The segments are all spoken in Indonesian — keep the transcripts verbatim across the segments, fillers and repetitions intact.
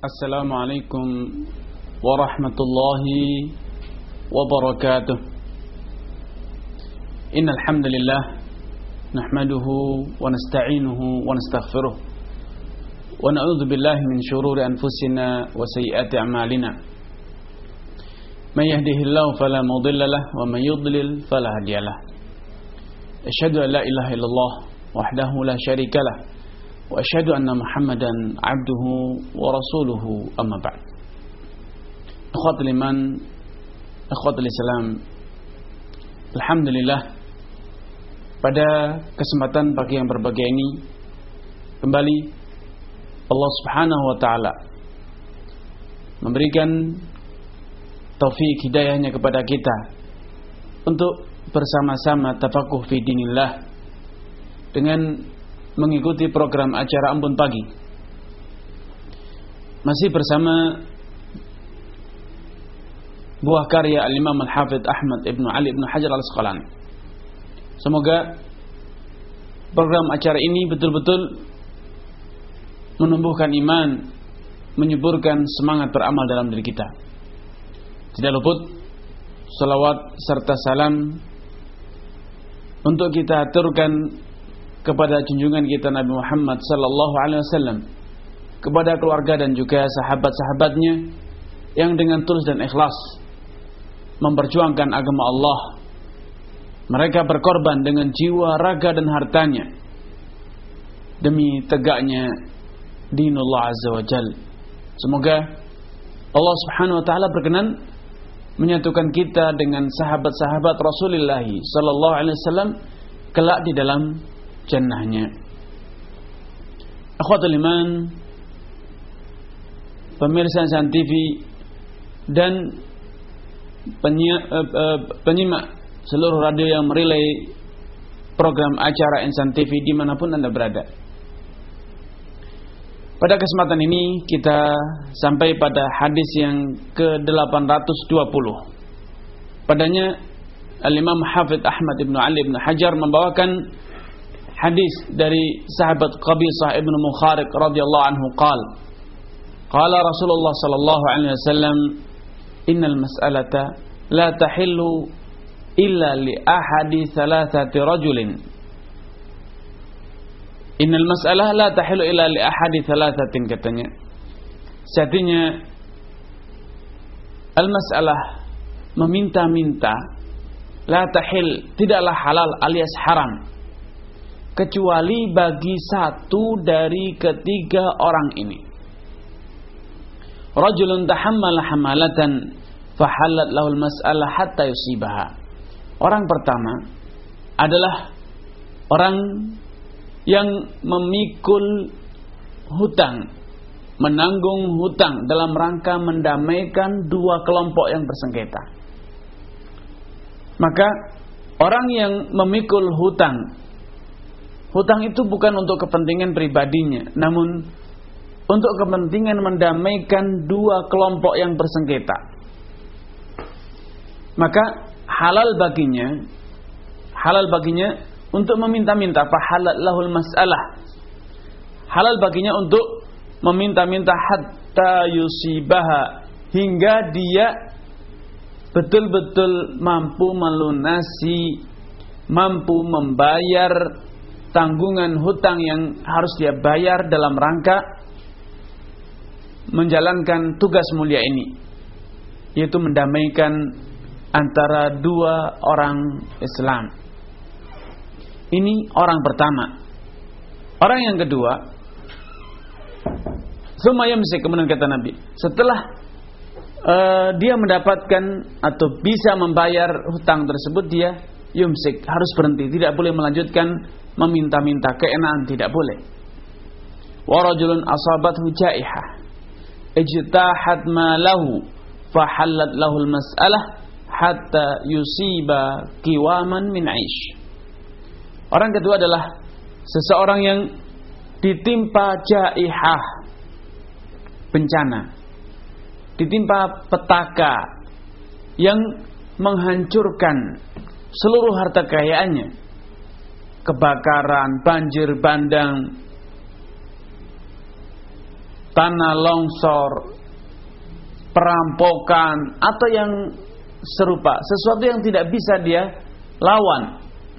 Assalamualaikum warahmatullahi wabarakatuh. Innal hamdalillah nahmaduhu wa nasta'inuhu wa nastaghfiruh wa na'udzu billahi min shururi anfusina wa sayyiati a'malina. May yahdihillahu fala mudilla lahu wa may yudlil fala hadiyalah. Asyhadu an la ilaha illallah wahdahu la syarika lah wa asyhadu anna Muhammadan abduhu wa rasuluhu, amma ba'd. Ikhwatul iman, ikhwatul Islam, alhamdulillah, pada kesempatan pagi yang berbahagia ini kembali Allah Subhanahu wa taala memberikan taufik hidayahnya kepada kita untuk bersama-sama tafakuh fi dinillah dengan mengikuti program acara Embun Pagi. Masih bersama buah karya Al-Imam Al-Hafidh Ahmad Ibn Ali Ibn Hajar Al-Asqalani. Semoga program acara ini betul-betul menumbuhkan iman, menyuburkan semangat beramal dalam diri kita. Tidak luput salawat serta salam untuk kita aturkan kepada junjungan kita Nabi Muhammad sallallahu alaihi wasallam, kepada keluarga dan juga sahabat-sahabatnya yang dengan tulus dan ikhlas memperjuangkan agama Allah. Mereka berkorban dengan jiwa, raga dan hartanya demi tegaknya dinullah azza wa jal. Semoga Allah Subhanahu wa taala berkenan menyatukan kita dengan sahabat-sahabat Rasulullah sallallahu alaihi wasallam kelak di dalam jannahnya. Akhwatul iman, pemirsa Insan T V dan penyi- uh, uh, penyimak seluruh radio yang merelay program acara Insan T V dimanapun Anda berada. Pada kesempatan ini kita sampai pada hadis yang ke delapan ratus dua puluh. Padanya Al-Imam Hafidh Ahmad Ibn Ali Ibn Hajar membawakan hadis dari sahabat Qabisah Ibn Mukhariq radhiyallahu anhu qala qala Rasulullah sallallahu alaihi wasallam innal mas'alata la tahillu illa li ahadi thalathati rajulin innal mas'alah la tahillu illa li ahadi thalathatin, katanya sejatinya al mas'alah meminta-minta, la tahil tidaklah halal alias haram kecuali bagi satu dari ketiga orang ini. Rajulun tahammala hamalatan fahallat lahul mas'alah hatta yusibaha. Orang pertama adalah orang yang memikul hutang, menanggung hutang dalam rangka mendamaikan dua kelompok yang bersengketa. Maka orang yang memikul hutang, hutang itu bukan untuk kepentingan pribadinya, namun untuk kepentingan mendamaikan dua kelompok yang bersengketa. Maka halal baginya, halal baginya untuk meminta-minta, fahalat lahul mas'alah. Halal baginya untuk meminta-minta hatta yusibaha, hingga dia betul-betul mampu melunasi, mampu membayar tanggungan hutang yang harus dia bayar dalam rangka menjalankan tugas mulia ini, yaitu mendamaikan antara dua orang Islam. Ini orang pertama. Orang yang kedua, summa yamsik, kemudian kata Nabi, setelah uh, dia mendapatkan atau bisa membayar hutang tersebut, dia yumsik, harus berhenti, tidak boleh melanjutkan meminta-minta keenaan, tidak boleh. Wa rajulun asabathu jaihah ijtahat ma lahu fahallat lahul mas'alah hatta yusiba qiwaman min aish. Orang kedua adalah seseorang yang ditimpa jaihah, bencana, ditimpa petaka yang menghancurkan seluruh harta kekayaannya, kebakaran, banjir bandang, tanah longsor, perampokan, atau yang serupa, sesuatu yang tidak bisa dia lawan,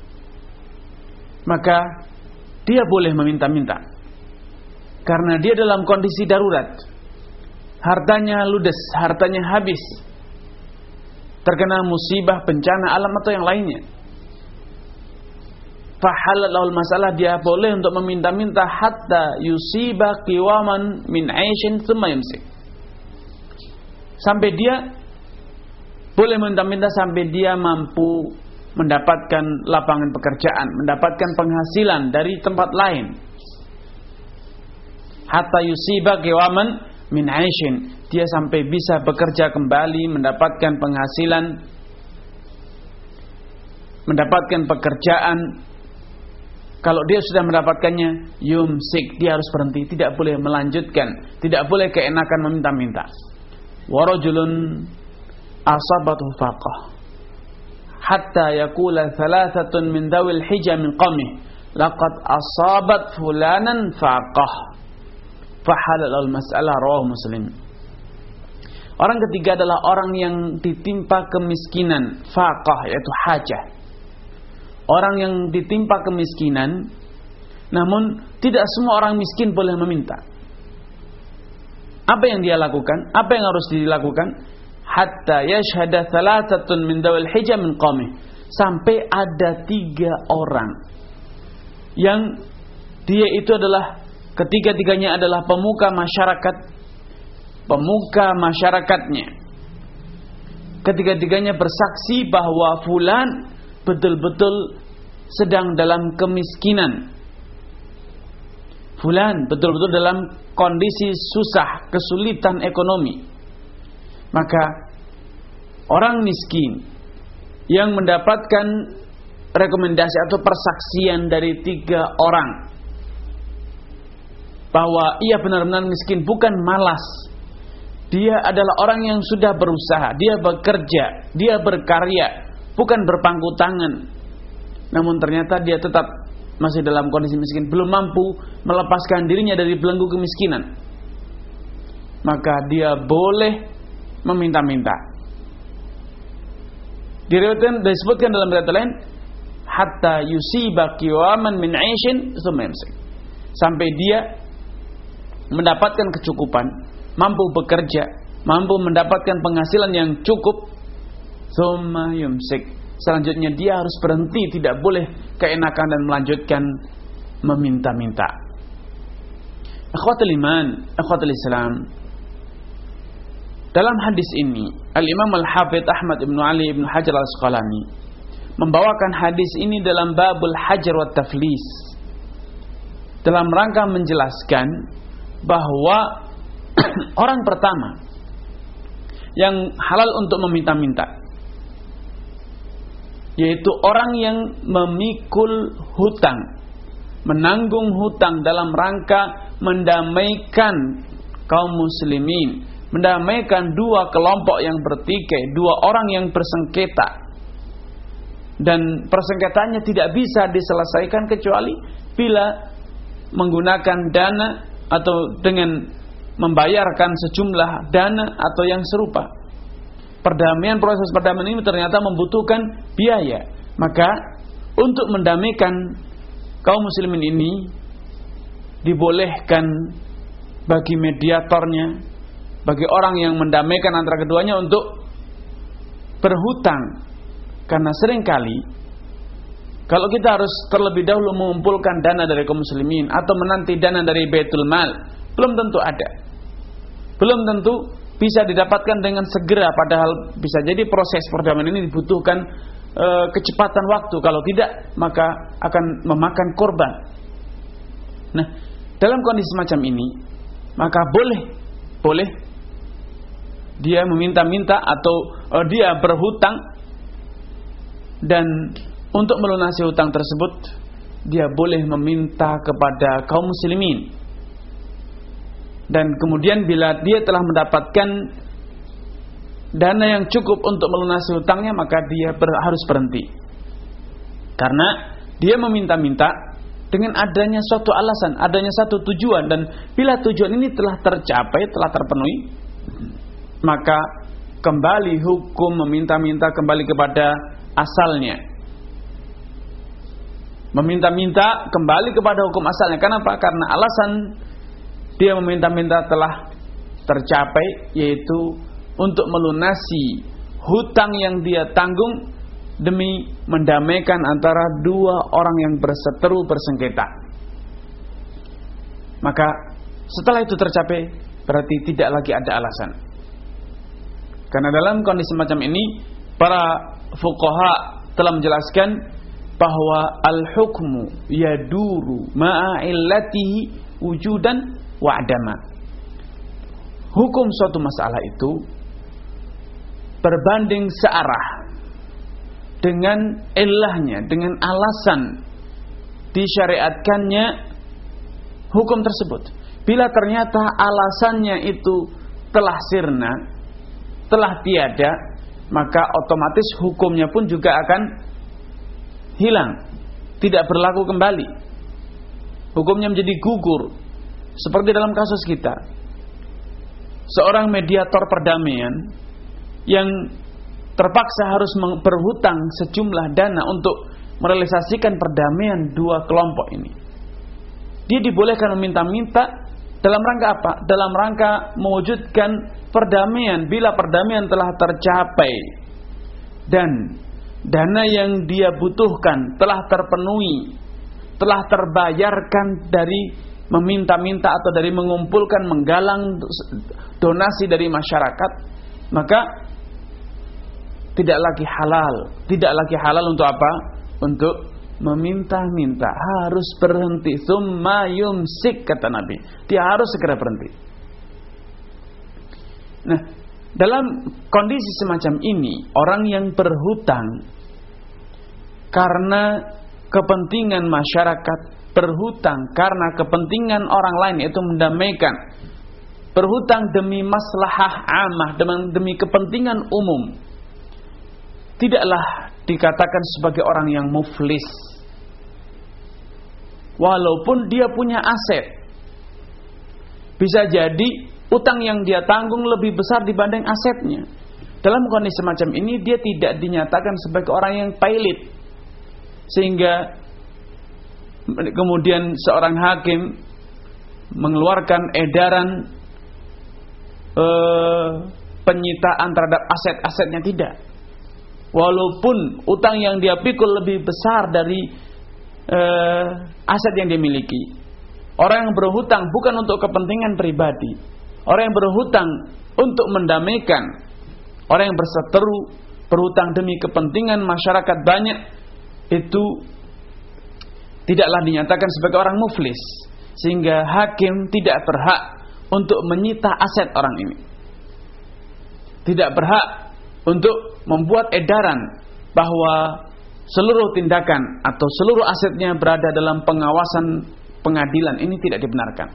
maka dia boleh meminta-minta. Karena dia dalam kondisi darurat, hartanya ludes, hartanya habis, terkena musibah, bencana alam atau yang lainnya. Fahalal lahul masalah, dia boleh untuk meminta-minta hatta yusiba qiwaman min aishin thumma yumsik. Sampai dia boleh meminta-minta sampai dia mampu mendapatkan lapangan pekerjaan, mendapatkan penghasilan dari tempat lain. Hatta yusiba qiwaman min aishin, dia sampai bisa bekerja kembali, mendapatkan penghasilan, mendapatkan pekerjaan. Kalau dia sudah mendapatkannya, yumsik, dia harus berhenti, tidak boleh melanjutkan, tidak boleh keenakan meminta-minta. Wa rajulun asabatu faqah hatta yaqula thalathatun min dawil hijja min qawmih laqad asabat fulanan faqah fahalal al-mas'alah, rawahu Muslim. Orang ketiga adalah orang yang ditimpa kemiskinan, faqah yaitu hajah. Orang yang ditimpa kemiskinan, namun tidak semua orang miskin boleh meminta. Apa yang dia lakukan? Apa yang harus dilakukan? Hatta yashhada thalathatun min dawil hijja min qawmih, sampai ada tiga orang yang dia itu adalah ketiga-tiganya adalah pemuka masyarakat, pemuka masyarakatnya. Ketiga-tiganya bersaksi bahwa fulan betul-betul sedang dalam kemiskinan. Fulan betul-betul dalam kondisi susah, kesulitan ekonomi. Maka orang miskin yang mendapatkan rekomendasi atau persaksian dari tiga orang bahwa ia benar-benar miskin, bukan malas, dia adalah orang yang sudah berusaha, dia bekerja, dia berkarya, bukan berpangku tangan, namun ternyata dia tetap masih dalam kondisi miskin, belum mampu melepaskan dirinya dari belenggu kemiskinan, maka dia boleh meminta-minta. Diriwayatkan, disebutkan dalam riwayat lain, hatta yusiba qiwaman min aishin tsumma yumsik, sampai dia mendapatkan kecukupan, mampu bekerja, mampu mendapatkan penghasilan yang cukup, tsumma yumsik, selanjutnya dia harus berhenti, tidak boleh keenakan dan melanjutkan meminta-minta. Akhwatul iman, akhwatul Islam, dalam hadis ini Al-Imam Al-Hafidh Ahmad Ibn Ali Ibn Hajar Al-Asqalani membawakan hadis ini dalam babul hajar wa taflis, dalam rangka menjelaskan bahwa orang pertama yang halal untuk meminta-minta yaitu orang yang memikul hutang, menanggung hutang dalam rangka mendamaikan kaum muslimin, mendamaikan dua kelompok yang bertikai, dua orang yang bersengketa, dan persengketaannya tidak bisa diselesaikan kecuali bila menggunakan dana atau dengan membayarkan sejumlah dana atau yang serupa. Perdamaian, proses perdamaian ini ternyata membutuhkan biaya. Maka untuk mendamaikan kaum muslimin ini dibolehkan bagi mediatornya, bagi orang yang mendamaikan antara keduanya untuk berhutang. Karena seringkali kalau kita harus terlebih dahulu mengumpulkan dana dari kaum muslimin atau menanti dana dari Baitul Mal, belum tentu ada, belum tentu bisa didapatkan dengan segera, padahal bisa jadi proses perdamaian ini dibutuhkan e, kecepatan waktu. Kalau tidak, maka akan memakan korban. Nah, dalam kondisi semacam ini, maka boleh boleh dia meminta-minta atau e, dia berhutang, dan untuk melunasi hutang tersebut dia boleh meminta kepada kaum muslimin. Dan kemudian bila dia telah mendapatkan dana yang cukup untuk melunasi hutangnya, maka dia ber, harus berhenti. Karena dia meminta-minta dengan adanya suatu alasan, adanya satu tujuan, dan bila tujuan ini telah tercapai, telah terpenuhi, maka kembali hukum meminta-minta kembali kepada asalnya. Meminta-minta kembali kepada hukum asalnya. Kenapa? Karena alasan dia meminta-minta telah tercapai, yaitu untuk melunasi hutang yang dia tanggung demi mendamaikan antara dua orang yang berseteru bersengketa. Maka setelah itu tercapai, berarti tidak lagi ada alasan. Karena dalam kondisi macam ini, para fuqaha telah menjelaskan bahwa al-hukmu yaduru ma'a illatihi wujudan wa adama. Hukum suatu masalah itu berbanding searah dengan ilahnya, dengan alasan disyariatkannya hukum tersebut. Bila ternyata alasannya itu telah sirna, telah tiada, maka otomatis hukumnya pun juga akan hilang, tidak berlaku kembali. Hukumnya menjadi gugur. Seperti dalam kasus kita, seorang mediator perdamaian yang terpaksa harus berhutang sejumlah dana untuk merealisasikan perdamaian dua kelompok ini. Dia dibolehkan meminta-minta dalam rangka apa? Dalam rangka mewujudkan perdamaian bila perdamaian telah tercapai dan dana yang dia butuhkan telah terpenuhi, telah terbayarkan dari meminta-minta atau dari mengumpulkan, menggalang donasi dari masyarakat, maka tidak lagi halal, tidak lagi halal untuk apa? Untuk meminta-minta, harus berhenti. Tsumma yumsik, kata Nabi. Dia harus segera berhenti. Nah, dalam kondisi semacam ini, orang yang berhutang karena kepentingan masyarakat, berhutang karena kepentingan orang lain, yaitu mendamaikan, berhutang demi maslahah amah, demi, demi kepentingan umum, tidaklah dikatakan sebagai orang yang muflis. Walaupun dia punya aset, bisa jadi utang yang dia tanggung lebih besar dibanding asetnya. Dalam kondisi semacam ini, dia tidak dinyatakan sebagai orang yang pailit, sehingga kemudian seorang hakim mengeluarkan edaran eh, penyitaan terhadap aset-asetnya. Tidak. Walaupun utang yang dia pikul lebih besar dari eh, aset yang dia miliki. Orang yang berhutang bukan untuk kepentingan pribadi. Orang yang berhutang untuk mendamaikan. Orang yang berseteru, berhutang demi kepentingan masyarakat banyak, itu tidaklah dinyatakan sebagai orang muflis. Sehingga hakim tidak berhak untuk menyita aset orang ini. Tidak berhak untuk membuat edaran bahwa seluruh tindakan atau seluruh asetnya berada dalam pengawasan pengadilan. Ini tidak dibenarkan.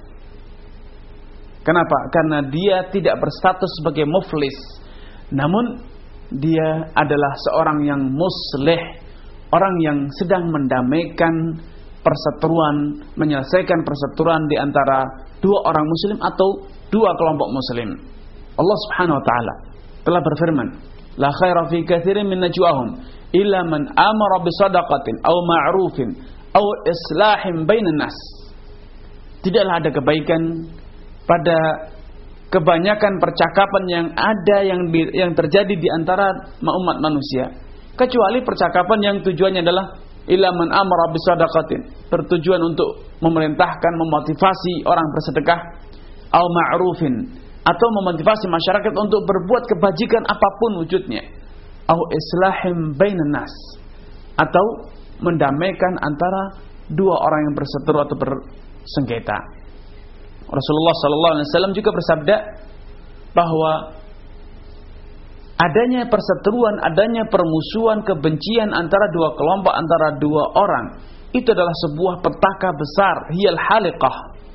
Kenapa? Karena dia tidak berstatus sebagai muflis, namun dia adalah seorang yang muslih, orang yang sedang mendamaikan perseteruan, menyelesaikan perseteruan di antara dua orang muslim atau dua kelompok muslim. Allah Subhanahu wa taala telah berfirman, la khaira fi katsirin min najwahum illa man amara bi shadaqatin aw ma'rufin aw islahin bainan nas. Tidaklah ada kebaikan pada kebanyakan percakapan yang ada yang yang terjadi di antara umat manusia, kecuali percakapan yang tujuannya adalah illa man amara bi shadaqatin, bertujuan untuk memerintahkan, memotivasi orang bersedekah, aw ma'rufin, atau memotivasi masyarakat untuk berbuat kebajikan apapun wujudnya, au islahim bainan nas, atau mendamaikan antara dua orang yang berseteru atau bersengketa. Rasulullah sallallahu alaihi wasallam juga bersabda bahwa adanya perseteruan, adanya permusuhan, kebencian antara dua kelompok, antara dua orang, itu adalah sebuah petaka besar. Hiyal haliqah.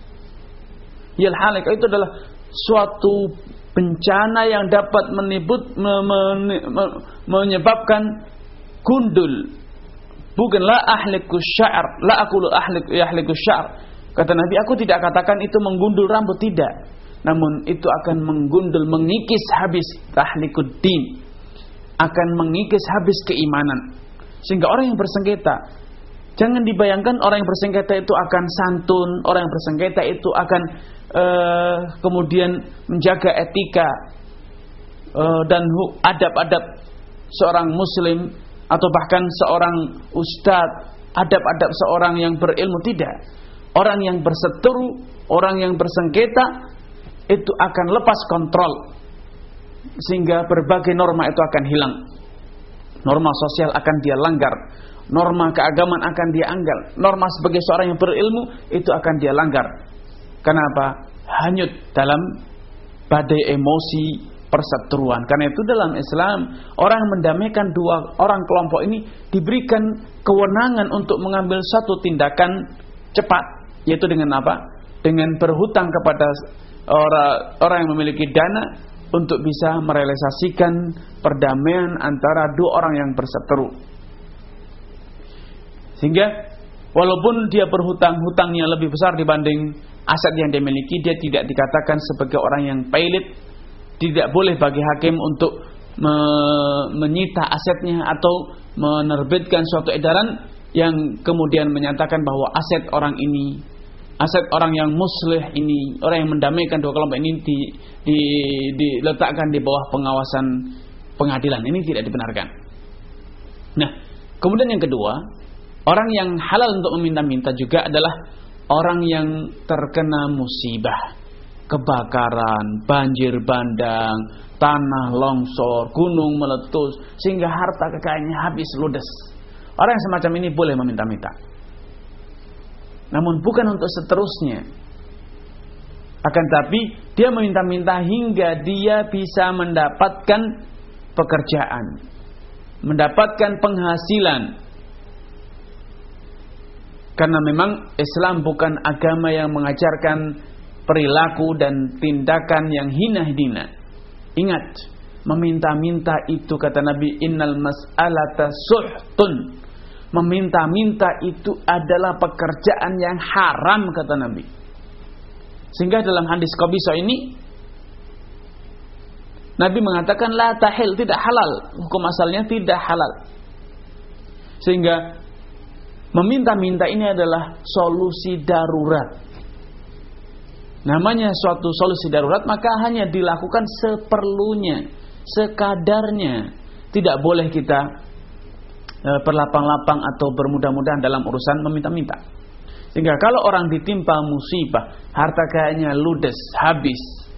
Hiyal haliqah itu adalah suatu bencana yang dapat menibut, me, me, me, menyebabkan gundul, Bukanlah ahliku sya'ar, la aqulu ahlik yahliku sya'ar. Kata Nabi, aku tidak katakan itu menggundul rambut, tidak. Namun itu akan menggundul, mengikis habis tahlikuddin, akan mengikis habis keimanan. Sehingga orang yang bersengketa, jangan dibayangkan orang yang bersengketa itu akan santun, orang yang bersengketa itu akan uh, kemudian menjaga etika uh, dan adab-adab seorang muslim, atau bahkan seorang ustadz, adab-adab seorang yang berilmu. Tidak. Orang yang berseteru, orang yang bersengketa itu akan lepas kontrol, sehingga berbagai norma itu akan hilang. Norma sosial akan dia langgar, norma keagamaan akan dia anggal, norma sebagai seorang yang berilmu itu akan dia langgar. Kenapa? Hanyut dalam badai emosi perseteruan. Karena itu dalam Islam, orang yang mendamaikan dua orang kelompok ini diberikan kewenangan untuk mengambil satu tindakan cepat, yaitu dengan apa? Dengan berhutang kepada orang, orang yang memiliki dana untuk bisa merealisasikan perdamaian antara dua orang yang berseteru. Sehingga walaupun dia berhutang, hutangnya lebih besar dibanding aset yang dia miliki, dia tidak dikatakan sebagai orang yang pailit. Tidak boleh bagi hakim untuk me menyita asetnya atau menerbitkan suatu edaran yang kemudian menyatakan bahwa aset orang ini, aset orang yang muslih ini, orang yang mendamaikan dua kelompok ini di, di, diletakkan di bawah pengawasan pengadilan. Ini tidak dibenarkan. Nah, kemudian yang kedua, orang yang halal untuk meminta-minta juga adalah orang yang terkena musibah. Kebakaran, banjir bandang, tanah longsor, gunung meletus, sehingga harta kekayaannya habis ludes. Orang yang semacam ini boleh meminta-minta, namun bukan untuk seterusnya. Akan tapi dia meminta-minta hingga dia bisa mendapatkan pekerjaan, mendapatkan penghasilan. Karena memang Islam bukan agama yang mengajarkan perilaku dan tindakan yang hina-hina. Ingat, meminta-minta itu, kata Nabi, innal mas'alata suhtun. Meminta-minta itu adalah pekerjaan yang haram, kata Nabi. Sehingga dalam hadis Qabisah ini Nabi mengatakan la tahil, tidak halal. Hukum asalnya tidak halal. Sehingga meminta-minta ini adalah solusi darurat. Namanya suatu solusi darurat, maka hanya dilakukan seperlunya, sekadarnya. Tidak boleh kita e, berlapang-lapang atau bermudah-mudahan dalam urusan meminta-minta. Sehingga kalau orang ditimpa musibah, harta kayaknya ludes, habis,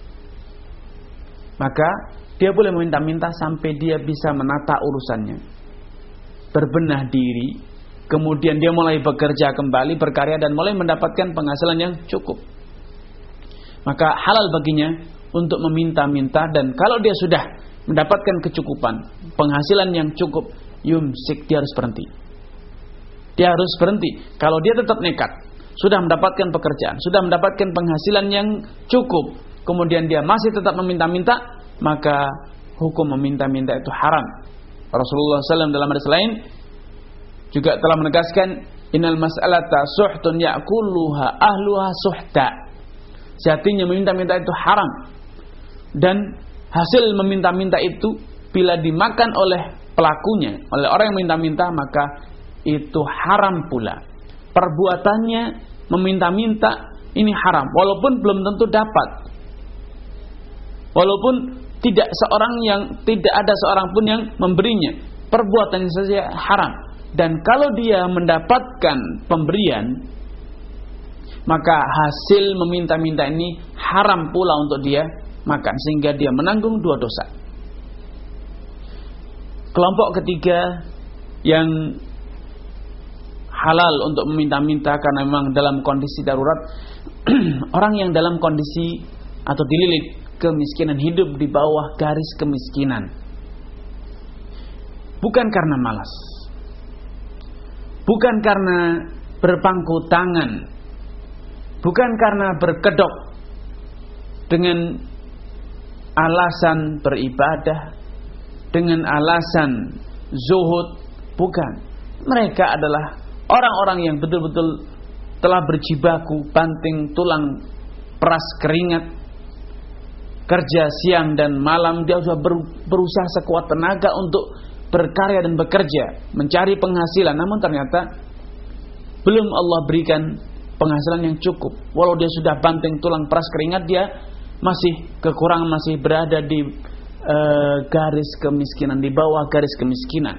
maka dia boleh meminta-minta sampai dia bisa menata urusannya, berbenah diri, kemudian dia mulai bekerja kembali, berkarya, dan mulai mendapatkan penghasilan yang cukup. Maka halal baginya untuk meminta-minta, dan kalau dia sudah mendapatkan kecukupan, penghasilan yang cukup, yumsik, dia harus berhenti. Dia harus berhenti. Kalau dia tetap nekat, sudah mendapatkan pekerjaan, sudah mendapatkan penghasilan yang cukup, kemudian dia masih tetap meminta-minta, maka hukum meminta-minta itu haram. Rasulullah shallallahu alaihi wasallam dalam hadis lain juga telah menegaskan, innal mas'alata suhtun ya'kuluha ahluha suhta. Sejatinya meminta-minta itu haram, dan hasil meminta-minta itu bila dimakan oleh pelakunya, oleh orang yang minta-minta, maka itu haram pula. Perbuatannya meminta-minta ini haram, walaupun belum tentu dapat, walaupun tidak seorang yang tidak ada seorang pun yang memberinya, perbuatannya saja haram. Dan kalau dia mendapatkan pemberian, maka hasil meminta-minta ini haram pula untuk dia makan, sehingga dia menanggung dua dosa. Kelompok ketiga yang halal untuk meminta-minta karena memang dalam kondisi darurat, orang yang dalam kondisi atau dililit kemiskinan, hidup di bawah garis kemiskinan, bukan karena malas, bukan karena berpangku tangan, bukan karena berkedok dengan alasan beribadah, dengan alasan zuhud, bukan. Mereka adalah orang-orang yang betul-betul telah berjibaku, banting tulang, peras keringat, kerja siang dan malam. Dia sudah berusaha sekuat tenaga untuk berkarya dan bekerja, mencari penghasilan. Namun ternyata belum Allah berikan penghasilan yang cukup. Walau dia sudah banting tulang, peras keringat, dia masih kekurangan, masih berada di uh, garis kemiskinan, di bawah garis kemiskinan.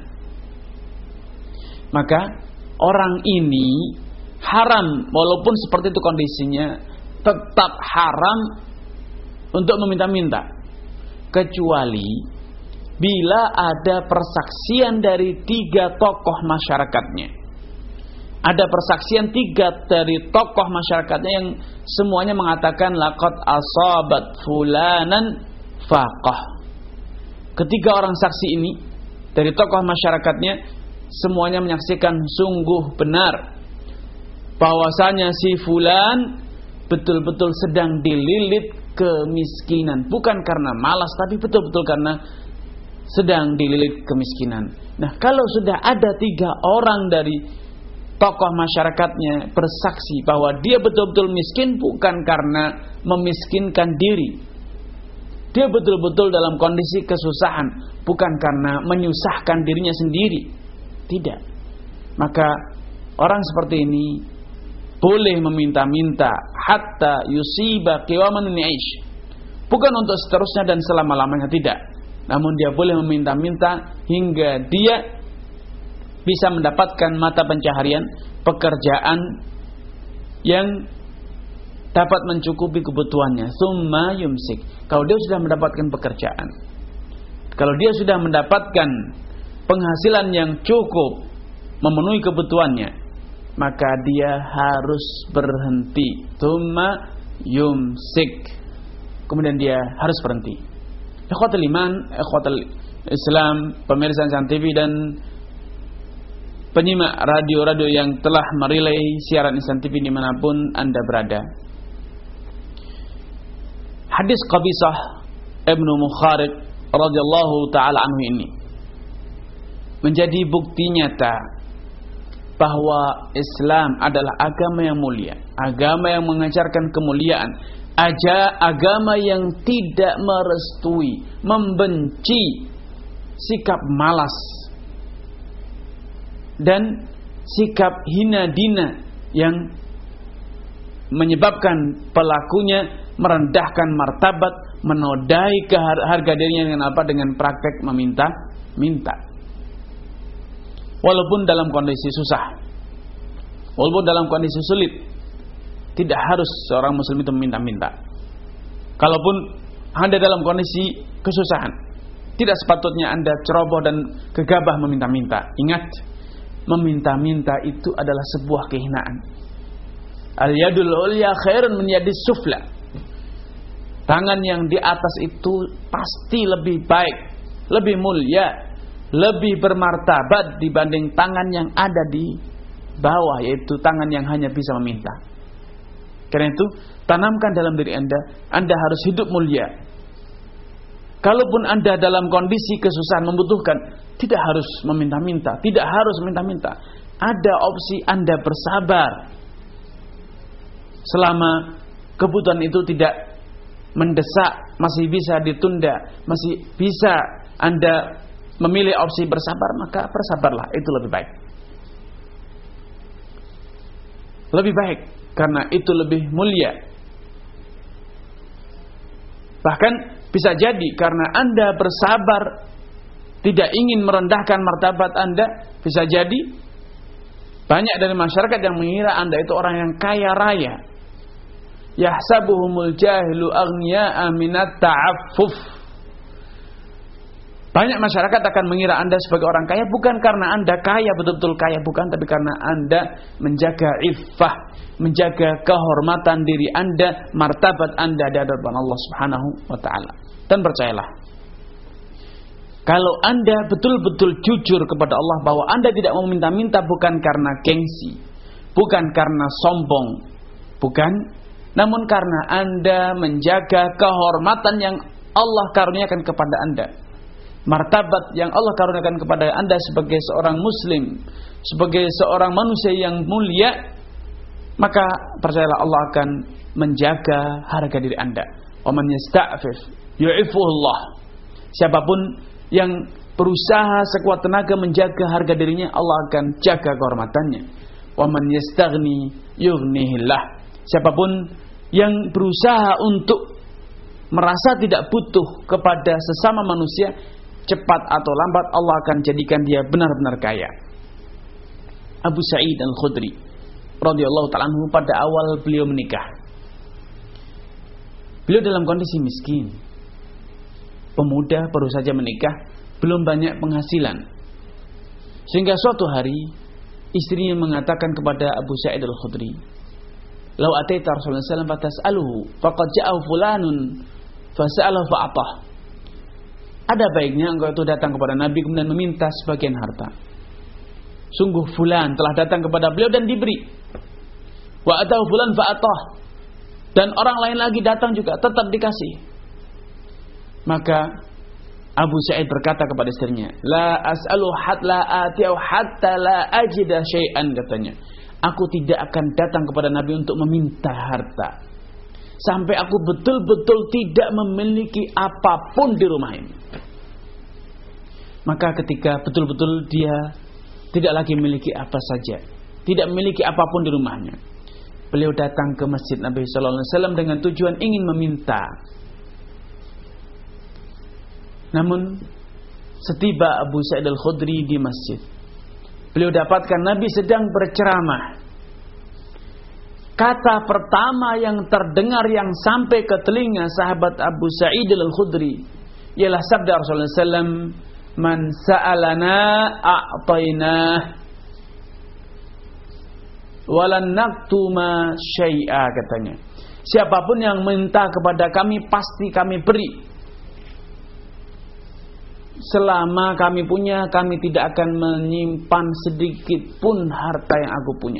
Maka orang ini haram, walaupun seperti itu kondisinya, tetap haram untuk meminta-minta, kecuali bila ada persaksian dari tiga tokoh masyarakatnya. Ada persaksian tiga dari tokoh masyarakatnya yang semuanya mengatakan laqad asabat fulanan faqah. Ketiga orang saksi ini dari tokoh masyarakatnya semuanya menyaksikan sungguh benar bahwasanya si fulan betul-betul sedang dililit kemiskinan, bukan karena malas, tapi betul-betul karena sedang dililit kemiskinan. Nah, kalau sudah ada tiga orang dari tokoh masyarakatnya bersaksi bahwa dia betul-betul miskin, bukan karena memiskinkan diri, dia betul-betul dalam kondisi kesusahan, bukan karena menyusahkan dirinya sendiri, tidak, maka orang seperti ini boleh meminta-minta hatta yusiba qiwaman ni'aish, bukan untuk seterusnya dan selama-lamanya, tidak. Namun dia boleh meminta-minta hingga dia bisa mendapatkan mata pencaharian, pekerjaan yang dapat mencukupi kebutuhannya. Summa yumsik. Kalau dia sudah mendapatkan pekerjaan, kalau dia sudah mendapatkan penghasilan yang cukup memenuhi kebutuhannya, maka dia harus berhenti. Tsumma yumsik. Kemudian dia harus berhenti. Ikhwatul iman, ikhwatul Islam, pemirsa Insan T V dan penyimak radio-radio yang telah merilai siaran Insan T V dimanapun Anda berada. Hadis Qabisah Ibnu Mukharib radhiyallahu taala anhu ini menjadi bukti nyata bahwa Islam adalah agama yang mulia, agama yang mengajarkan kemuliaan, aja agama yang tidak merestui, membenci sikap malas dan sikap hina dina yang menyebabkan pelakunya merendahkan martabat, menodai ke harga dirinya dengan apa? Dengan praktek meminta-minta. Walaupun dalam kondisi susah, walaupun dalam kondisi sulit, tidak harus seorang muslim itu meminta-minta. Kalaupun Anda dalam kondisi kesusahan, tidak sepatutnya Anda ceroboh dan gegabah meminta-minta. Ingat, meminta-minta itu adalah sebuah kehinaan. Al-yadul ulya khairun min yadis sufla. Tangan yang di atas itu pasti lebih baik, lebih mulia, lebih bermartabat dibanding tangan yang ada di bawah, yaitu tangan yang hanya bisa meminta. Karena itu, tanamkan dalam diri Anda, Anda harus hidup mulia. Kalaupun Anda dalam kondisi kesusahan membutuhkan, tidak harus meminta-minta, tidak harus meminta-minta. Ada opsi Anda bersabar selama kebutuhan itu tidak mendesak, masih bisa ditunda, masih bisa Anda memilih opsi bersabar, maka bersabarlah, itu lebih baik. Lebih baik, karena itu lebih mulia. Bahkan bisa jadi karena Anda bersabar, tidak ingin merendahkan martabat Anda, bisa jadi banyak dari masyarakat yang mengira Anda itu orang yang kaya raya. Yahsabuhumul jahilu aghniya'a minat ta'affuf. Banyak masyarakat akan mengira Anda sebagai orang kaya bukan karena Anda kaya, betul-betul kaya, bukan, tapi karena Anda menjaga iffah, menjaga kehormatan diri Anda, martabat Anda di hadapan Allah Subhanahu wa taala. Dan percayalah, kalau Anda betul-betul jujur kepada Allah bahwa Anda tidak mau minta-minta bukan karena gengsi, bukan karena sombong, bukan, namun karena Anda menjaga kehormatan yang Allah karuniakan kepada Anda, martabat yang Allah karuniakan kepada Anda sebagai seorang muslim, sebagai seorang manusia yang mulia, maka percayalah Allah akan menjaga harga diri Anda. Wa man yasta'fif yu'iffuhullah. Siapapun yang berusaha sekuat tenaga menjaga harga dirinya, Allah akan jaga kehormatannya. Wa man yastaghni yughnihillah. Siapapun yang berusaha untuk merasa tidak butuh kepada sesama manusia, cepat atau lambat Allah akan jadikan dia benar-benar kaya. Abu Sa'id Al-Khudri radhiyallahu ta'ala anhu, pada awal beliau menikah, beliau dalam kondisi miskin, pemuda baru saja menikah, belum banyak penghasilan, sehingga suatu hari istrinya mengatakan kepada Abu Sa'id Al-Khudri, "Lau ataita Rasulullah sallallahu alaihi wasallam fatas'aluhu faqad ja'ahu fulanun fas'alahu fa'atah." Ada baiknya engkau itu datang kepada Nabi kemudian meminta sebagian harta. Sungguh fulan telah datang kepada beliau dan diberi. Wa atahu fulan fa'atah. Dan orang lain lagi datang juga tetap dikasih. Maka Abu Sa'id berkata kepada istrinya, "La as'alu hatta la ati'u hatta la ajida syai'an," katanya. "Aku tidak akan datang kepada Nabi untuk meminta harta sampai aku betul-betul tidak memiliki apapun di rumah ini." Maka ketika betul-betul dia tidak lagi memiliki apa saja, tidak memiliki apapun di rumahnya, beliau datang ke masjid Nabi sallallahu alaihi wasallam dengan tujuan ingin meminta. Namun setiba Abu Sa'id Al-Khudri di masjid, beliau dapatkan Nabi sedang berceramah. Kata pertama yang terdengar yang sampai ke telinga sahabat Abu Sa'id Al-Khudri ialah sabda Rasulullah sallallahu alaihi wasallam, "Man sa'alana a'tainah walan naktuma syai'a," katanya. Siapapun yang minta kepada kami pasti kami beri. Selama kami punya, kami tidak akan menyimpan sedikit pun harta yang aku punya.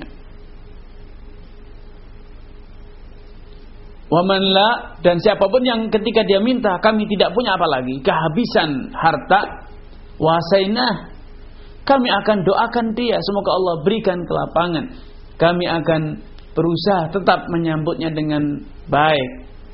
Waman la, dan siapapun yang ketika dia minta kami tidak punya apa lagi, kehabisan harta, wasainah, kami akan doakan dia semoga Allah berikan kelapangan. Kami akan berusaha tetap menyambutnya dengan baik.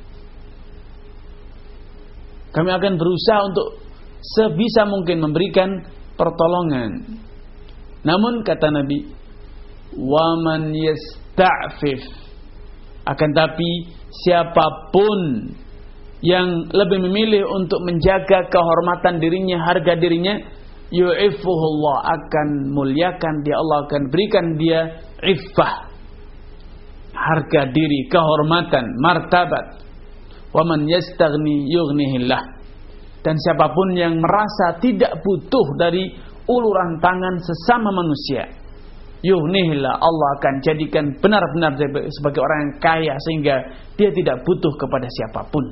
Kami akan berusaha untuk sebisa mungkin memberikan pertolongan. Namun kata Nabi, waman yasta'fif, akan tapi siapapun yang lebih memilih untuk menjaga kehormatan dirinya, harga dirinya, yu'iffuhullah, akan muliakan dia, Allah akan berikan dia iffah, harga diri, kehormatan, martabat. Waman yastaghni yughnihillah. Dan siapapun yang merasa tidak butuh dari uluran tangan sesama manusia, yughnihillah, Allah akan jadikan benar-benar sebagai orang yang kaya sehingga dia tidak butuh kepada siapapun.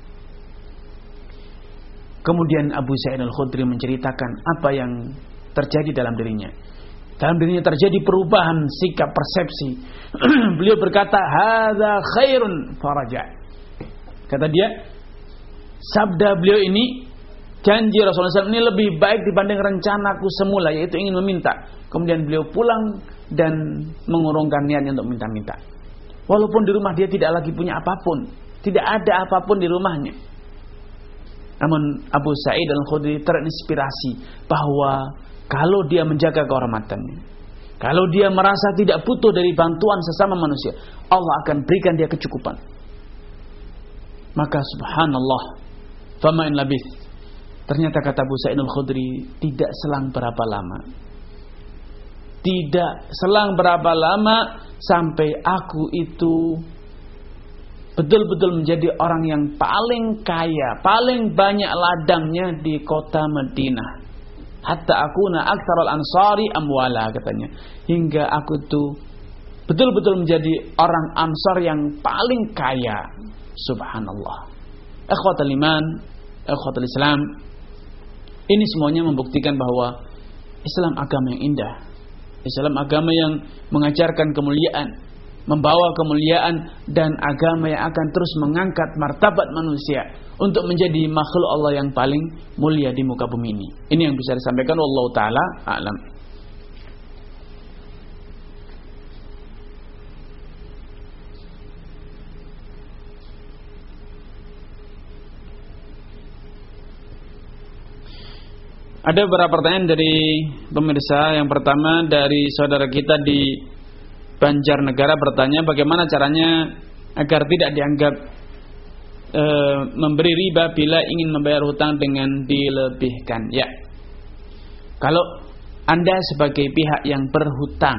Kemudian Abu Sa'id Al-Khudri menceritakan apa yang terjadi dalam dirinya. Dalam dirinya terjadi perubahan sikap, persepsi. Beliau berkata, "Hadza khairun faraja." Kata dia, sabda beliau ini, janji Rasulullah shallallahu alaihi wasallam ini lebih baik dibanding rencanaku semula, yaitu ingin meminta. Kemudian beliau pulang dan mengurungkan niatnya untuk minta-minta. Walaupun di rumah dia tidak lagi punya apapun, tidak ada apapun di rumahnya. Namun Abu Sa'id Al-Khudri terinspirasi bahwa kalau dia menjaga kehormatannya, kalau dia merasa tidak butuh dari bantuan sesama manusia, Allah akan berikan dia kecukupan. Maka subhanallah, fama in labith, ternyata kata Abu Sa'id Al-Khudri, tidak selang berapa lama, tidak selang berapa lama sampai aku itu betul-betul menjadi orang yang paling kaya, paling banyak ladangnya di kota Madinah. Hatta akuna aktsarul ansari amwala, katanya, hingga aku itu betul-betul menjadi orang Ansar yang paling kaya. Subhanallah. Ikhwatul iman, ikhwatul Islam, ini semuanya membuktikan bahwa Islam agama yang indah, Islam agama yang mengajarkan kemuliaan, membawa kemuliaan dan agama yang akan terus mengangkat martabat manusia untuk menjadi makhluk Allah yang paling mulia di muka bumi ini. Ini yang bisa disampaikan, wallahu taala a'lam. Ada beberapa pertanyaan dari pemirsa. Yang pertama dari saudara kita di Banjarnegara bertanya, bagaimana caranya agar tidak dianggap e, memberi riba bila ingin membayar hutang dengan dilebihkan. Ya, kalau Anda sebagai pihak yang berhutang,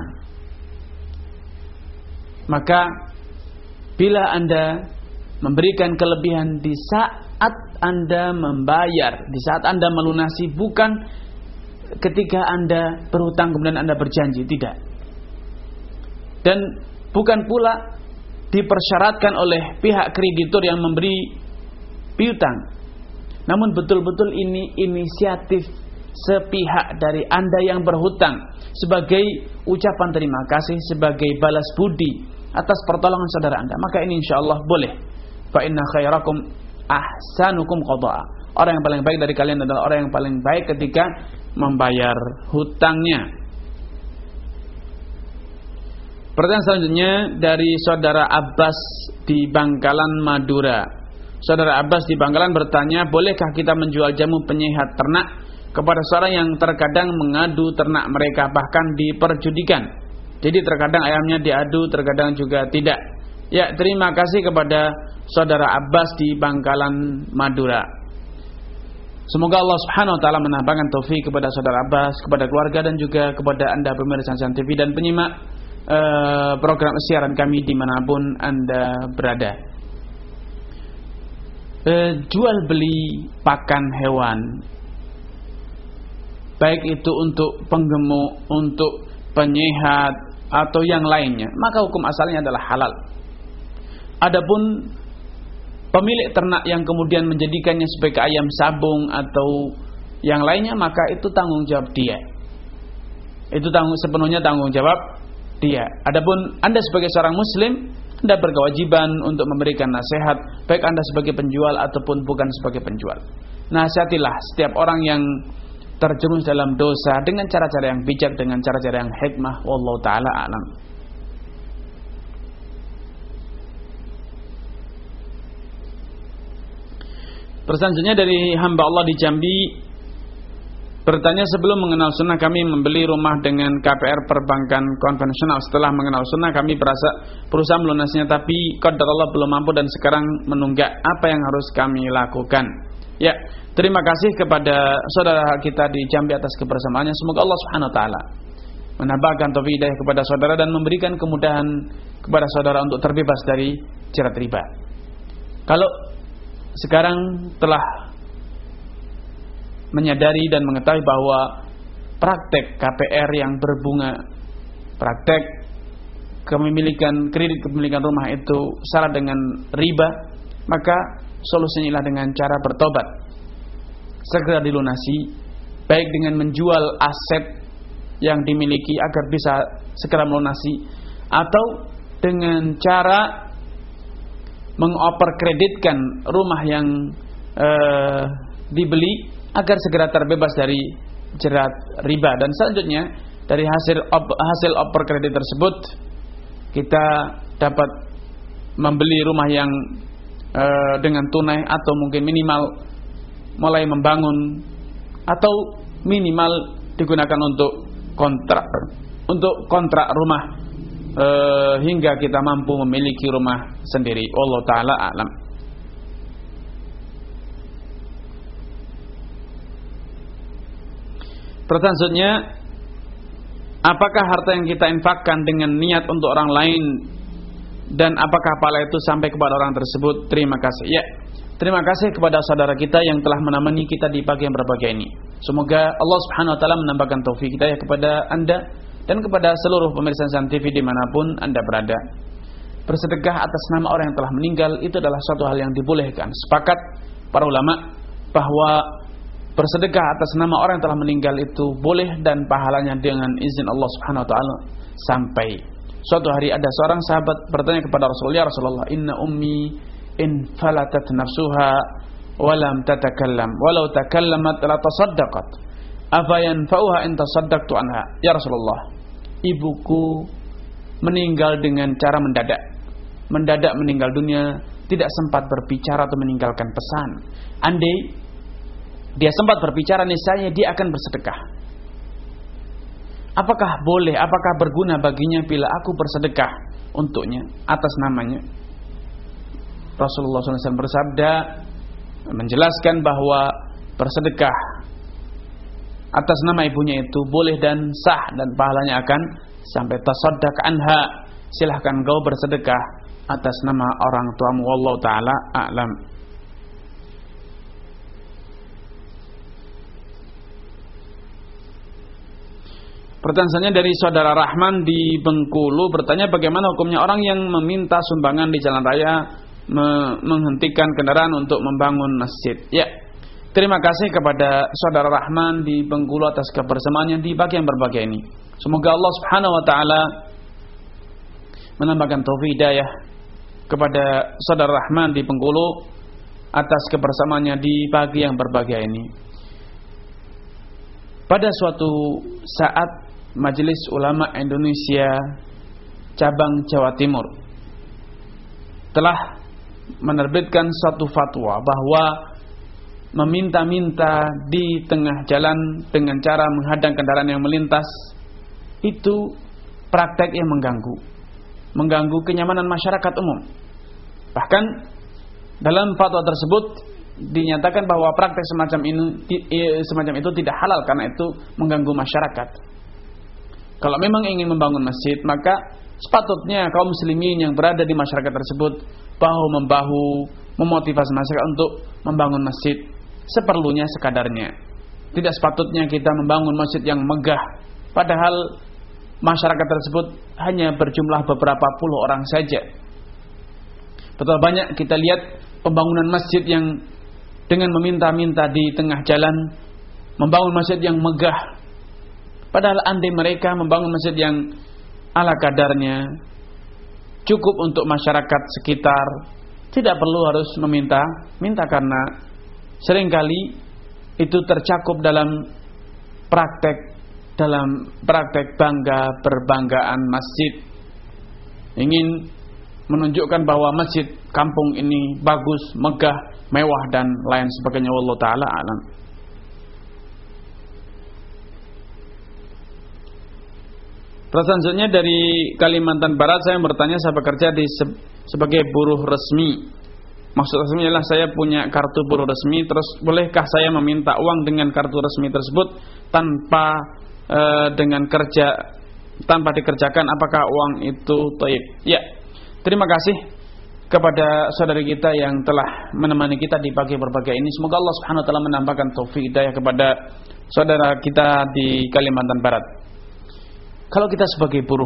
maka bila Anda memberikan kelebihan di saat Anda membayar, di saat Anda melunasi, bukan ketika Anda berhutang kemudian Anda berjanji, tidak. Dan bukan pula dipersyaratkan oleh pihak kreditur yang memberi piutang. Namun betul-betul ini inisiatif sepihak dari Anda yang berhutang sebagai ucapan terima kasih, sebagai balas budi atas pertolongan saudara Anda. Maka ini insyaallah boleh. Fa inna khairakum ahsanukum qada'a. Orang yang paling baik dari kalian adalah orang yang paling baik ketika membayar hutangnya. Pertanyaan selanjutnya dari saudara Abbas di Bangkalan, Madura. Saudara Abbas di Bangkalan bertanya, bolehkah kita menjual jamu penyehat ternak kepada seorang yang terkadang mengadu ternak mereka, bahkan diperjudikan? Jadi terkadang ayamnya diadu, terkadang juga tidak. Ya, terima kasih kepada saudara Abbas di Bangkalan, Madura. Semoga Allah Subhanahu wa taala menambahkan taufik kepada saudara Abbas, kepada keluarga, dan juga kepada Anda pemirsa San T V dan penyimak uh, program siaran kami dimanapun Anda berada. Uh, jual beli pakan hewan, baik itu untuk penggemuk, untuk penyehat atau yang lainnya, maka hukum asalnya adalah halal. Adapun pemilik ternak yang kemudian menjadikannya sebagai ayam sabung atau yang lainnya, maka itu tanggung jawab dia. Itu tanggung sepenuhnya tanggung jawab dia. Adapun Anda sebagai seorang muslim, Anda berkewajiban untuk memberikan nasihat, baik Anda sebagai penjual ataupun bukan sebagai penjual. Nasihatilah setiap orang yang terjerumus dalam dosa dengan cara-cara yang bijak, dengan cara-cara yang hikmah. Wallahu taala a'lam. Selanjutnya dari hamba Allah di Jambi bertanya, sebelum mengenal sunnah kami membeli rumah dengan K P R perbankan konvensional. Setelah mengenal sunnah kami berasa berusaha melunasinya, tapi qadar Allah belum mampu dan sekarang menunggak. Apa yang harus kami lakukan? Ya, terima kasih kepada saudara kita di Jambi atas kebersamaannya. Semoga Allah Subhanahu wa taala menambahkan taufik hidayah kepada saudara dan memberikan kemudahan kepada saudara untuk terbebas dari jerat riba. Kalau sekarang telah menyadari dan mengetahui bahwa praktek K P R yang berbunga, praktek kepemilikan kredit kepemilikan rumah itu syarat dengan riba, maka solusinya ialah dengan cara bertobat, segera dilunasi, baik dengan menjual aset yang dimiliki agar bisa segera melunasi, atau dengan cara mengoper kreditkan rumah yang uh, dibeli agar segera terbebas dari jerat riba. Dan selanjutnya dari hasil op, hasil oper kredit tersebut kita dapat membeli rumah yang uh, dengan tunai, atau mungkin minimal mulai membangun, atau minimal digunakan untuk kontrak untuk kontrak rumah Uh, hingga kita mampu memiliki rumah sendiri. Wallahu taala a'lam. Pertanyaan selanjutnya, apakah harta yang kita infakkan dengan niat untuk orang lain, dan apakah pahala itu sampai kepada orang tersebut? Terima kasih. Ya, terima kasih kepada saudara kita yang telah menemani kita di pagi yang berbahagia ini. Semoga Allah Subhanahu wa taala menambahkan taufik hidayah kepada Anda dan kepada seluruh pemirsa San T V dimanapun Anda berada. Bersedekah atas nama orang yang telah meninggal itu adalah suatu hal yang dibolehkan. Sepakat para ulama bahwa bersedekah atas nama orang yang telah meninggal itu boleh, dan pahalanya dengan izin Allah Subhanahu wa taala sampai. Suatu hari ada seorang sahabat bertanya kepada Rasulullah, "Ya Rasulullah, inna ummi in falatat nafsuha wa lam tatakallam, walau takallamat la tasaddaqat. Afa yanfa'uha in tasaddaqtu anha?" Ya Rasulullah, ibuku meninggal dengan cara mendadak. Mendadak meninggal dunia, tidak sempat berbicara atau meninggalkan pesan. Andai dia sempat berbicara, niscaya dia akan bersedekah. Apakah boleh, apakah berguna baginya bila aku bersedekah untuknya atas namanya? Rasulullah shallallahu alaihi wasallam bersabda, menjelaskan bahwa bersedekah atas nama ibunya itu boleh dan sah, dan pahalanya akan sampai tasaddaq anha. Silahkan kau bersedekah atas nama orang tuamu. Wallahu ta'ala a'lam. Pertanyaannya dari saudara Rahman di Bengkulu bertanya, bagaimana hukumnya orang yang meminta sumbangan di jalan raya me- menghentikan kendaraan untuk membangun masjid? Ya, terima kasih kepada saudara Rahman di Bengkulu atas kebersamaannya di bagian berbagai ini. Semoga Allah Subhanahu wa taala menambahkan taufik hidayah kepada saudara Rahman di Bengkulu atas kebersamaannya di pagi yang berbahagia ini. Pada suatu saat Majelis Ulama Indonesia cabang Jawa Timur telah menerbitkan suatu fatwa bahwa meminta-minta di tengah jalan dengan cara menghadang kendaraan yang melintas itu praktek yang mengganggu mengganggu kenyamanan masyarakat umum. Bahkan dalam fatwa tersebut dinyatakan bahwa praktek semacam ini semacam itu tidak halal karena itu mengganggu masyarakat. Kalau memang ingin membangun masjid, maka sepatutnya kaum muslimin yang berada di masyarakat tersebut bahu-membahu memotivasi masyarakat untuk membangun masjid seperlunya sekadarnya. Tidak sepatutnya kita membangun masjid yang megah, padahal masyarakat tersebut hanya berjumlah beberapa puluh orang saja. Betul banyak kita lihat pembangunan masjid yang dengan meminta-minta di tengah jalan, membangun masjid yang megah. Padahal andai mereka membangun masjid yang ala kadarnya, cukup untuk masyarakat sekitar, tidak perlu harus meminta, minta karena seringkali itu tercakup dalam praktek dalam praktek bangga berbanggaan masjid. Ingin menunjukkan bahwa masjid kampung ini bagus, megah, mewah dan lain sebagainya. Wallahu taala alam. Selanjutnya dari Kalimantan Barat, saya bertanya, saya bekerja di se- sebagai buruh resmi. Maksud resmi adalah saya punya kartu buruh resmi. Terus bolehkah saya meminta uang dengan kartu resmi tersebut tanpa e, dengan kerja tanpa dikerjakan? Apakah uang itu thayyib? Ya. Terima kasih kepada saudari kita yang telah menemani kita di pagi berbagai ini. Semoga Allah Subhanahu wa taala menambahkan taufik hidayah kepada saudara kita di Kalimantan Barat. Kalau kita sebagai buruh,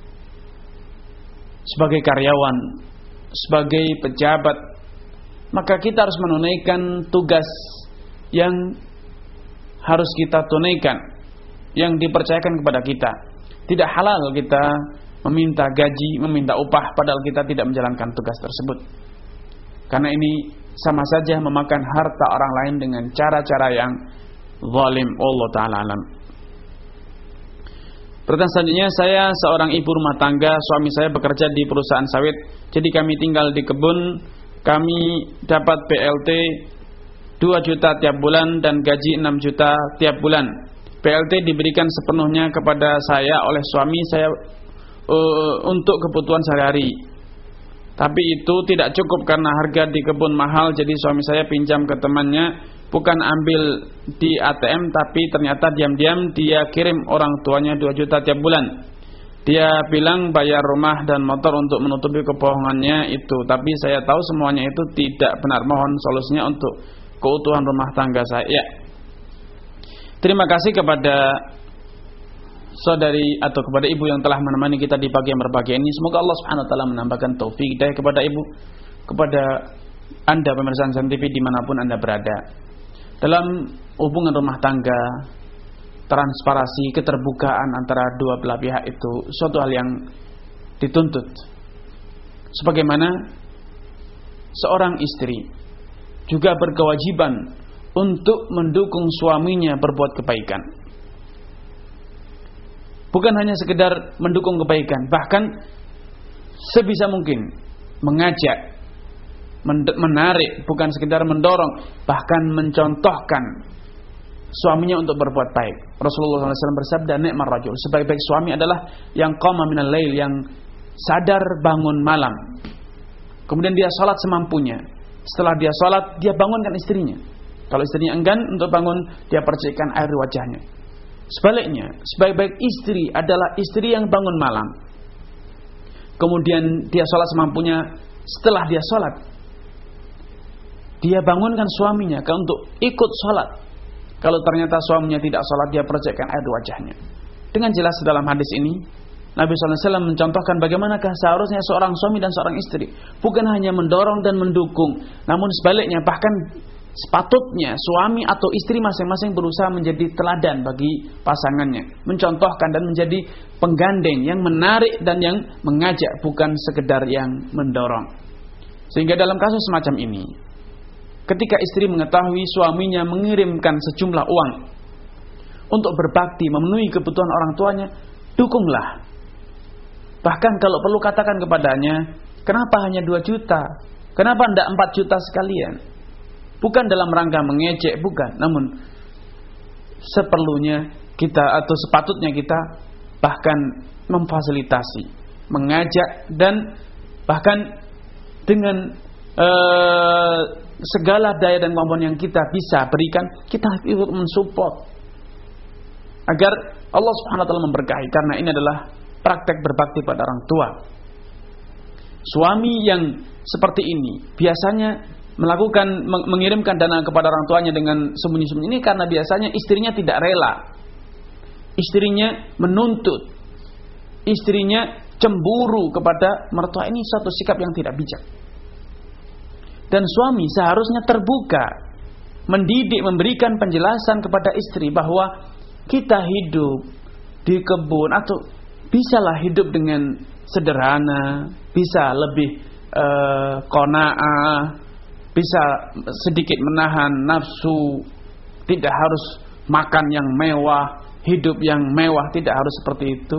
sebagai karyawan, sebagai pejabat, maka kita harus menunaikan tugas yang harus kita tunaikan, yang dipercayakan kepada kita. Tidak halal kita meminta gaji, meminta upah padahal kita tidak menjalankan tugas tersebut. Karena ini sama saja memakan harta orang lain dengan cara-cara yang zalim. Allah ta'ala alam. Pertanyaan selanjutnya, saya seorang ibu rumah tangga, suami saya bekerja di perusahaan sawit, jadi kami tinggal di kebun. Kami dapat P L T dua juta tiap bulan dan gaji enam juta tiap bulan. P L T diberikan sepenuhnya kepada saya oleh suami saya uh, untuk kebutuhan sehari-hari. Tapi itu tidak cukup karena harga di kebun mahal, jadi suami saya pinjam ke temannya, bukan ambil di A T M, tapi ternyata diam-diam dia kirim orang tuanya dua juta tiap bulan. Dia bilang bayar rumah dan motor untuk menutupi kebohongannya itu, tapi saya tahu semuanya itu tidak benar. Mohon solusinya untuk keutuhan rumah tangga saya. Ya. Terima kasih kepada saudari atau kepada ibu yang telah menemani kita di pagi yang berbahagia ini. Semoga Allah Subhanahu wa taala menambahkan taufik hidayah kepada ibu, kepada Anda pemirsa N T V dimanapun Anda berada. Dalam hubungan rumah tangga, transparansi, keterbukaan antara dua belah pihak itu suatu hal yang dituntut. Sebagaimana seorang istri juga berkewajiban untuk mendukung suaminya berbuat kebaikan. Bukan hanya sekedar mendukung kebaikan, bahkan sebisa mungkin mengajak, menarik, bukan sekedar mendorong, bahkan mencontohkan suaminya untuk berbuat baik. Rasulullah shallallahu alaihi wasallam bersabda, "Ni'mar rajul," sebaik-baik suami adalah yang qama minal lail, yang sadar bangun malam, kemudian dia sholat semampunya. Setelah dia sholat, dia bangunkan istrinya. Kalau istrinya enggan untuk bangun, dia percikkan air di wajahnya. Sebaliknya, sebaik-baik istri adalah istri yang bangun malam, kemudian dia sholat semampunya. Setelah dia sholat, dia bangunkan suaminya untuk ikut sholat. Kalau ternyata suaminya tidak sholat, dia percikkan air di wajahnya. Dengan jelas dalam hadis ini, Nabi shallallahu alaihi wasallam mencontohkan bagaimanakah seharusnya seorang suami dan seorang istri. Bukan hanya mendorong dan mendukung, namun sebaliknya, bahkan sepatutnya suami atau istri masing-masing berusaha menjadi teladan bagi pasangannya, mencontohkan dan menjadi penggandeng yang menarik dan yang mengajak, bukan sekedar yang mendorong. Sehingga dalam kasus semacam ini, ketika istri mengetahui suaminya mengirimkan sejumlah uang untuk berbakti, memenuhi kebutuhan orang tuanya, dukunglah. Bahkan kalau perlu katakan kepadanya, kenapa hanya dua juta? Kenapa tidak empat juta sekalian? Bukan dalam rangka mengejek, bukan. Namun seperlunya kita atau sepatutnya kita bahkan memfasilitasi, mengajak, dan bahkan dengan uh, segala daya dan kemampuan yang kita bisa berikan, kita ikut mensupport agar Allah Subhanahu wa taala memberkahi. Karena ini adalah praktek berbakti pada orang tua. Suami yang seperti ini biasanya melakukan mengirimkan dana kepada orang tuanya dengan sembunyi-sembunyi ini karena biasanya istrinya tidak rela. Istrinya menuntut. Istrinya cemburu kepada mertua. Ini suatu sikap yang tidak bijak. Dan suami seharusnya terbuka, mendidik, memberikan penjelasan kepada istri bahwa kita hidup di kebun atau bisalah hidup dengan sederhana, bisa lebih uh, qanaah, bisa sedikit menahan nafsu, tidak harus makan yang mewah, hidup yang mewah, tidak harus seperti itu.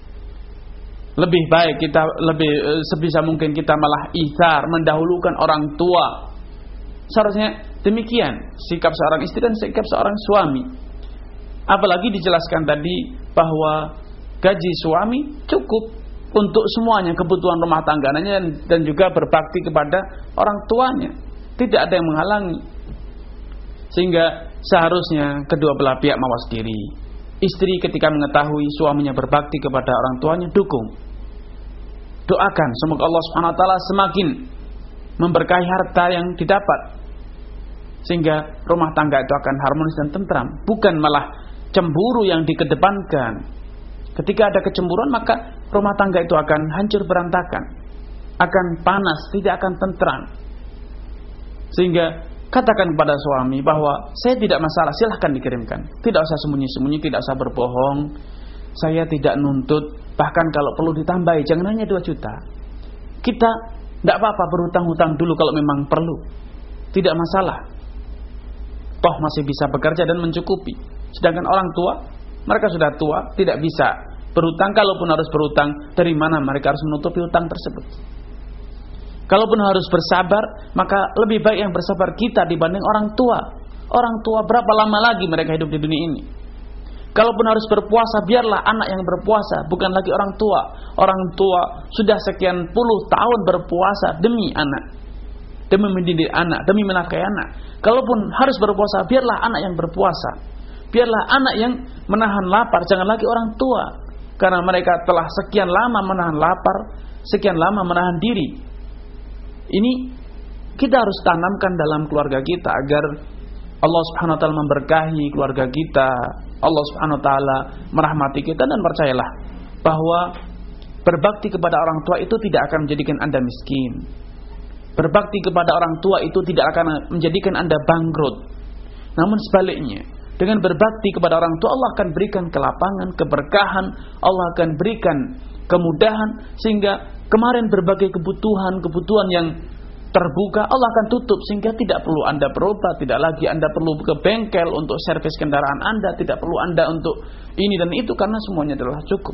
Lebih baik kita lebih sebisa mungkin kita malah itsar, mendahulukan orang tua. Seharusnya demikian sikap seorang istri dan sikap seorang suami. Apalagi dijelaskan tadi bahwa gaji suami cukup untuk semuanya, kebutuhan rumah tangganya dan juga berbakti kepada orang tuanya. Tidak ada yang menghalangi. Sehingga seharusnya kedua belah pihak mawas diri. Istri ketika mengetahui suaminya berbakti kepada orang tuanya, dukung. Doakan semoga Allah Subhanahu wa taala semakin memberkahi harta yang didapat, sehingga rumah tangga itu akan harmonis dan tentram, bukan malah cemburu yang dikedepankan. Ketika ada kecemburuan, maka rumah tangga itu akan hancur berantakan, akan panas, tidak akan tentram. Sehingga katakan kepada suami bahwa saya tidak masalah, silahkan dikirimkan. Tidak usah sembunyi-sembunyi, tidak usah berbohong. Saya tidak nuntut, bahkan kalau perlu ditambahi, jangan hanya dua juta. Kita tidak apa-apa berhutang-hutang dulu kalau memang perlu. Tidak masalah. Toh masih bisa bekerja dan mencukupi. Sedangkan orang tua, mereka sudah tua, tidak bisa berhutang. Kalaupun harus berhutang, dari mana mereka harus menutupi hutang tersebut? Kalaupun harus bersabar, maka lebih baik yang bersabar kita dibanding orang tua. Orang tua berapa lama lagi mereka hidup di dunia ini? Kalaupun harus berpuasa, biarlah anak yang berpuasa, bukan lagi orang tua. Orang tua sudah sekian puluh tahun berpuasa demi anak, demi mendidik anak, demi menafkahi anak. Kalaupun harus berpuasa, biarlah anak yang berpuasa. Biarlah anak yang menahan lapar, jangan lagi orang tua. Karena mereka telah sekian lama menahan lapar, sekian lama menahan diri. Ini kita harus tanamkan dalam keluarga kita agar Allah Subhanahu wa taala memberkahi keluarga kita, Allah Subhanahu wa taala merahmati kita. Dan percayalah bahwa berbakti kepada orang tua itu tidak akan menjadikan Anda miskin. Berbakti kepada orang tua itu tidak akan menjadikan Anda bangkrut. Namun sebaliknya, dengan berbakti kepada orang tua, Allah akan berikan kelapangan, keberkahan, Allah akan berikan kemudahan, sehingga kemarin berbagai kebutuhan-kebutuhan yang terbuka Allah akan tutup, sehingga tidak perlu Anda berobat, tidak lagi Anda perlu ke bengkel untuk servis kendaraan Anda, tidak perlu Anda untuk ini dan itu, karena semuanya adalah cukup.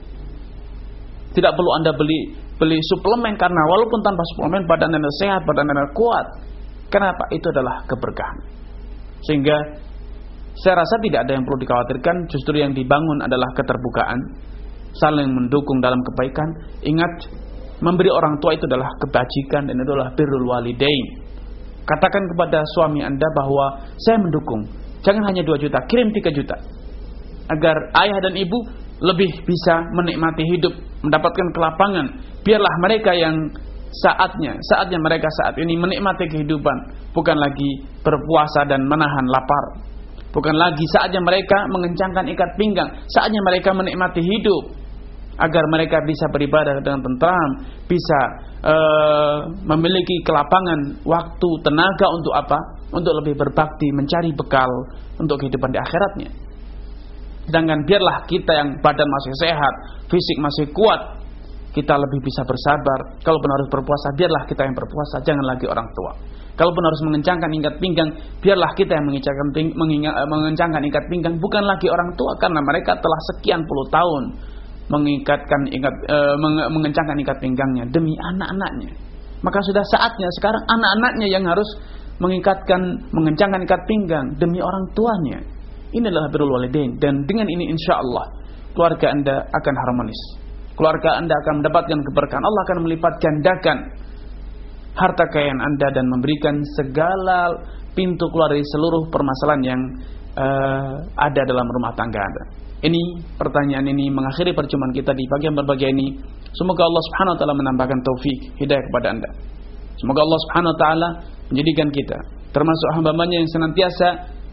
Tidak perlu Anda beli beli suplemen, karena walaupun tanpa suplemen badan Anda sehat, badan Anda kuat. Kenapa? Itu adalah keberkahan. Sehingga saya rasa tidak ada yang perlu dikhawatirkan, justru yang dibangun adalah keterbukaan, saling mendukung dalam kebaikan. Ingat, memberi orang tua itu adalah kebajikan dan itu adalah birrul walidain. Katakan kepada suami Anda bahwa saya mendukung, jangan hanya dua juta, kirim tiga juta, agar ayah dan ibu lebih bisa menikmati hidup, mendapatkan kelapangan. Biarlah mereka yang saatnya saatnya mereka saat ini menikmati kehidupan, bukan lagi berpuasa dan menahan lapar, bukan lagi saatnya mereka mengencangkan ikat pinggang, saatnya mereka menikmati hidup, agar mereka bisa beribadah dengan tentram, bisa uh, memiliki kelapangan waktu, tenaga untuk apa? Untuk lebih berbakti, mencari bekal untuk kehidupan di akhiratnya. Sedangkan biarlah kita yang badan masih sehat, fisik masih kuat, kita lebih bisa bersabar. Kalaupun harus berpuasa, biarlah kita yang berpuasa, jangan lagi orang tua. Kalaupun harus mengencangkan ikat pinggang, biarlah kita yang mengencangkan, ping, mengencangkan ikat pinggang, bukan lagi orang tua, karena mereka telah sekian puluh tahun mengikatkan ikat, e, mengencangkan ikat pinggangnya demi anak-anaknya. Maka sudah saatnya sekarang anak-anaknya yang harus mengikatkan, mengencangkan ikat pinggang demi orang tuanya. Inilah birrul walidain, dan dengan ini insya Allah keluarga Anda akan harmonis, keluarga Anda akan mendapatkan keberkahan. Allah akan melipat gandakan harta kekayaan Anda dan memberikan segala pintu keluar dari seluruh permasalahan yang uh, ada dalam rumah tangga Anda. Ini pertanyaan ini mengakhiri perjumpaan kita di bagian berbagai ini. Semoga Allah Subhanahu wa taala menambahkan taufik hidayah kepada Anda. Semoga Allah Subhanahu wa taala menjadikan kita termasuk hamba-hambanya yang senantiasa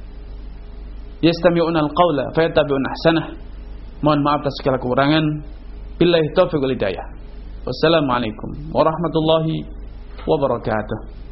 yastami'unal qawla fayattabi'una ahsanah. Mohon maaf atas segala kekurangan. Billahi taufiq wal hidayah. Wassalamualaikum warahmatullahi wabarakatuh.